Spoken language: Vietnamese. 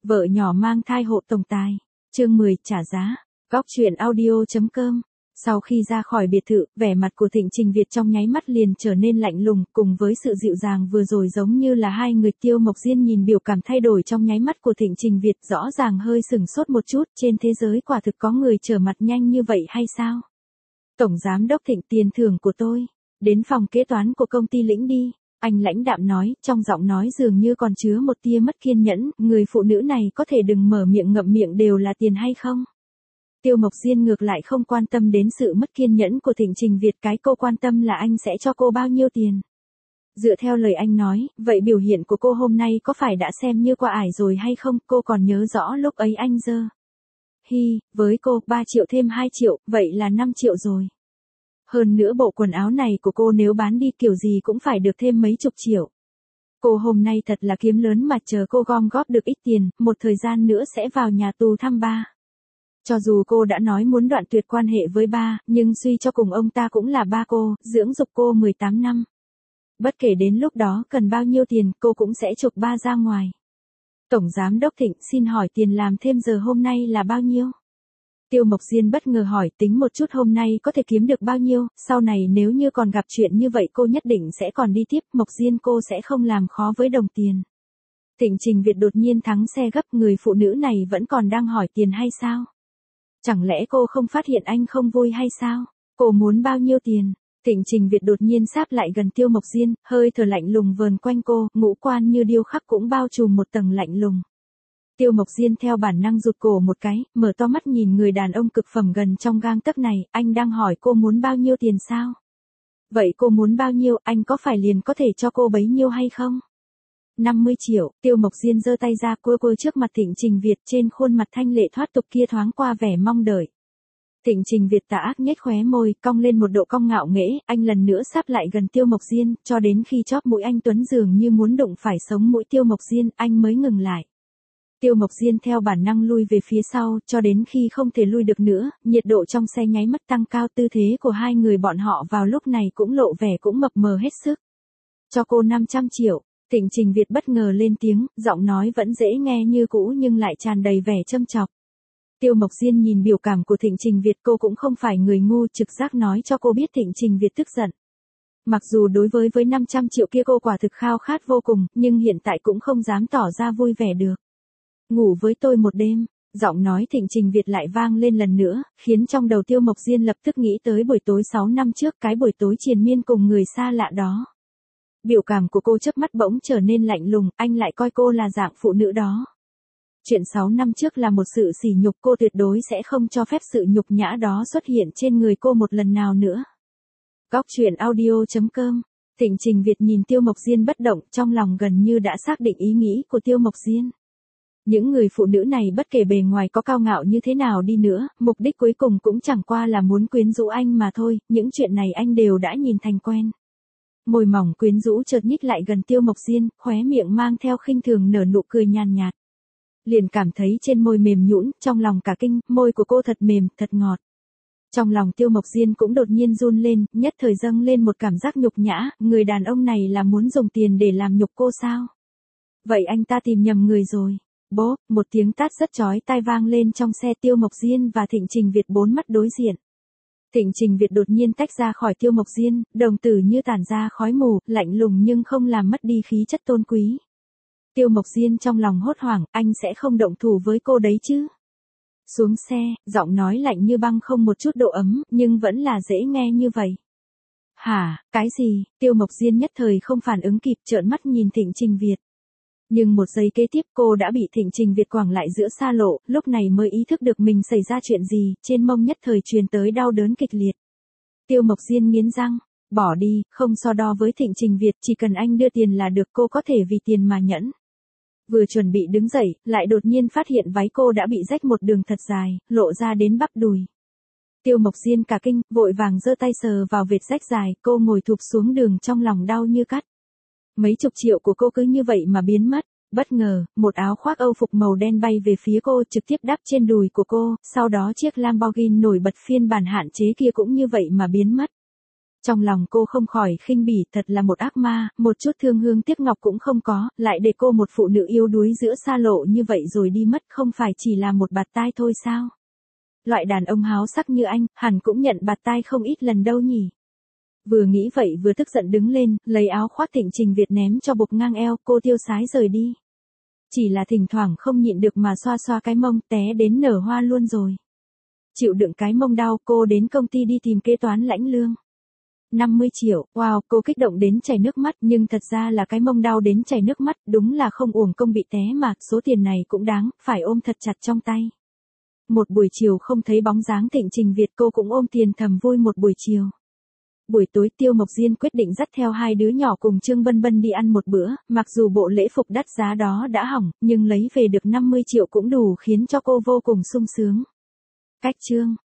Vợ nhỏ mang thai hộ tổng tài. Chương 10 trả giá. Góc truyện audio.com. Sau khi ra khỏi biệt thự, vẻ mặt của Thịnh Trình Việt trong nháy mắt liền trở nên lạnh lùng, cùng với sự dịu dàng vừa rồi giống như là hai người. Tiêu Mộc Diên nhìn biểu cảm thay đổi trong nháy mắt của Thịnh Trình Việt, rõ ràng hơi sửng sốt một chút, trên thế giới quả thực có người trở mặt nhanh như vậy hay sao? Tổng giám đốc Thịnh, tiền thưởng của tôi, đến phòng kế toán của công ty lĩnh đi. Anh lãnh đạm nói, trong giọng nói dường như còn chứa một tia mất kiên nhẫn, người phụ nữ này có thể đừng mở miệng ngậm miệng đều là tiền hay không? Tiêu Mộc Diên ngược lại không quan tâm đến sự mất kiên nhẫn của Thịnh Trình Việt, cái cô quan tâm là anh sẽ cho cô bao nhiêu tiền. Dựa theo lời anh nói, vậy biểu hiện của cô hôm nay có phải đã xem như qua ải rồi hay không? Cô còn nhớ rõ lúc ấy anh dơ. Với cô, 3 triệu thêm 2 triệu, vậy là 5 triệu rồi. Hơn nữa bộ quần áo này của cô nếu bán đi kiểu gì cũng phải được thêm mấy chục triệu. Cô hôm nay thật là kiếm lớn mà, chờ cô gom góp được ít tiền, một thời gian nữa sẽ vào nhà tù thăm ba. Cho dù cô đã nói muốn đoạn tuyệt quan hệ với ba, nhưng suy cho cùng ông ta cũng là ba cô, dưỡng dục cô 18 năm. Bất kể đến lúc đó cần bao nhiêu tiền, cô cũng sẽ chuộc ba ra ngoài. Tổng giám đốc Thịnh, xin hỏi tiền làm thêm giờ hôm nay là bao nhiêu? Tiêu Mộc Diên bất ngờ hỏi, tính một chút hôm nay có thể kiếm được bao nhiêu, sau này nếu như còn gặp chuyện như vậy cô nhất định sẽ còn đi tiếp. Mộc Diên, cô sẽ không làm khó với đồng tiền. Thịnh Trình Việt đột nhiên thắng xe gấp, người phụ nữ này vẫn còn đang hỏi tiền hay sao? Chẳng lẽ cô không phát hiện anh không vui hay sao? Cô muốn bao nhiêu tiền? Thịnh Trình Việt đột nhiên sáp lại gần Tiêu Mộc Diên, hơi thở lạnh lùng vờn quanh cô, ngũ quan như điêu khắc cũng bao trùm một tầng lạnh lùng. Tiêu Mộc Diên theo bản năng rụt cổ một cái, mở to mắt nhìn người đàn ông cực phẩm gần trong gang tấc này, anh đang hỏi cô muốn bao nhiêu tiền sao? Vậy cô muốn bao nhiêu, anh có phải liền có thể cho cô bấy nhiêu hay không? 50 triệu, Tiêu Mộc Diên giơ tay ra cua trước mặt Thịnh Trình Việt, trên khuôn mặt thanh lệ thoát tục kia thoáng qua vẻ mong đợi. Thịnh Trình Việt tà ác nhếch khóe môi, cong lên một độ cong ngạo nghễ, anh lần nữa sáp lại gần Tiêu Mộc Diên, cho đến khi chóp mũi anh tuấn dường như muốn đụng phải sống mũi Tiêu Mộc Diên, anh mới ngừng lại. Tiêu Mộc Diên theo bản năng lui về phía sau, cho đến khi không thể lui được nữa, nhiệt độ trong xe nháy mắt tăng cao, tư thế của hai người bọn họ vào lúc này cũng lộ vẻ cũng mập mờ hết sức. Cho cô 500 triệu, Thịnh Trình Việt bất ngờ lên tiếng, giọng nói vẫn dễ nghe như cũ nhưng lại tràn đầy vẻ châm chọc. Tiêu Mộc Diên nhìn biểu cảm của Thịnh Trình Việt, cô cũng không phải người ngu, trực giác nói cho cô biết Thịnh Trình Việt tức giận. Mặc dù đối với 500 triệu kia cô quả thực khao khát vô cùng, nhưng hiện tại cũng không dám tỏ ra vui vẻ được. Ngủ với tôi một đêm, giọng nói Thịnh Trình Việt lại vang lên lần nữa, khiến trong đầu Tiêu Mộc Diên lập tức nghĩ tới buổi tối 6 năm trước, cái buổi tối triền miên cùng người xa lạ đó. Biểu cảm của cô chớp mắt bỗng trở nên lạnh lùng, anh lại coi cô là dạng phụ nữ đó. Chuyện 6 năm trước là một sự sỉ nhục, cô tuyệt đối sẽ không cho phép sự nhục nhã đó xuất hiện trên người cô một lần nào nữa. Góc truyện audio.com. Thịnh Trình Việt nhìn Tiêu Mộc Diên bất động, trong lòng gần như đã xác định ý nghĩ của Tiêu Mộc Diên. Những người phụ nữ này bất kể bề ngoài có cao ngạo như thế nào đi nữa, mục đích cuối cùng cũng chẳng qua là muốn quyến rũ anh mà thôi, những chuyện này anh đều đã nhìn thành quen. Môi mỏng quyến rũ chợt nhích lại gần Tiêu Mộc Diên, khóe miệng mang theo khinh thường nở nụ cười nhàn nhạt. Liền cảm thấy trên môi mềm nhũn, trong lòng cả kinh, môi của cô thật mềm, thật ngọt. Trong lòng Tiêu Mộc Diên cũng đột nhiên run lên, nhất thời dâng lên một cảm giác nhục nhã, người đàn ông này là muốn dùng tiền để làm nhục cô sao? Vậy anh ta tìm nhầm người rồi. Bốp, một tiếng tát rất chói tai vang lên trong xe. Tiêu Mộc Diên và Thịnh Trình Việt bốn mắt đối diện. Thịnh Trình Việt đột nhiên tách ra khỏi Tiêu Mộc Diên, đồng tử như tản ra khói mù, lạnh lùng nhưng không làm mất đi khí chất tôn quý. Tiêu Mộc Diên trong lòng hốt hoảng, anh sẽ không động thủ với cô đấy chứ? Xuống xe, giọng nói lạnh như băng không một chút độ ấm, nhưng vẫn là dễ nghe như vậy. Hả, cái gì? Tiêu Mộc Diên nhất thời không phản ứng kịp, trợn mắt nhìn Thịnh Trình Việt. Nhưng một giây kế tiếp cô đã bị Thịnh Trình Việt quẳng lại giữa xa lộ, lúc này mới ý thức được mình xảy ra chuyện gì, trên mông nhất thời truyền tới đau đớn kịch liệt. Tiêu Mộc Diên nghiến răng, bỏ đi, không so đo với Thịnh Trình Việt, chỉ cần anh đưa tiền là được, cô có thể vì tiền mà nhẫn. Vừa chuẩn bị đứng dậy, lại đột nhiên phát hiện váy cô đã bị rách một đường thật dài, lộ ra đến bắp đùi. Tiêu Mộc Diên cả kinh, vội vàng giơ tay sờ vào vệt rách dài, cô ngồi thụp xuống đường trong lòng đau như cắt. Mấy chục triệu của cô cứ như vậy mà biến mất. Bất ngờ, một áo khoác Âu phục màu đen bay về phía cô, trực tiếp đắp trên đùi của cô, sau đó chiếc Lamborghini nổi bật phiên bản hạn chế kia cũng như vậy mà biến mất. Trong lòng cô không khỏi khinh bỉ, thật là một ác ma, một chút thương hương tiếc ngọc cũng không có, lại để cô một phụ nữ yếu đuối giữa xa lộ như vậy rồi đi mất, không phải chỉ là một bạt tai thôi sao? Loại đàn ông háo sắc như anh, hẳn cũng nhận bạt tai không ít lần đâu nhỉ? Vừa nghĩ vậy vừa tức giận đứng lên, lấy áo khoác Thịnh Trình Việt ném cho bục ngang eo, cô tiêu sái rời đi. Chỉ là thỉnh thoảng không nhịn được mà xoa xoa cái mông, té đến nở hoa luôn rồi. Chịu đựng cái mông đau, cô đến công ty đi tìm kế toán lãnh lương. 50 triệu, wow, cô kích động đến chảy nước mắt, nhưng thật ra là cái mông đau đến chảy nước mắt, đúng là không uổng công bị té mà, số tiền này cũng đáng, phải ôm thật chặt trong tay. Một buổi chiều không thấy bóng dáng Thịnh Trình Việt, cô cũng ôm tiền thầm vui một buổi chiều. Buổi tối Tiêu Mộc Diên quyết định dắt theo hai đứa nhỏ cùng Trương Bân Bân đi ăn một bữa, mặc dù bộ lễ phục đắt giá đó đã hỏng, nhưng lấy về được 50 triệu cũng đủ khiến cho cô vô cùng sung sướng. Cách chương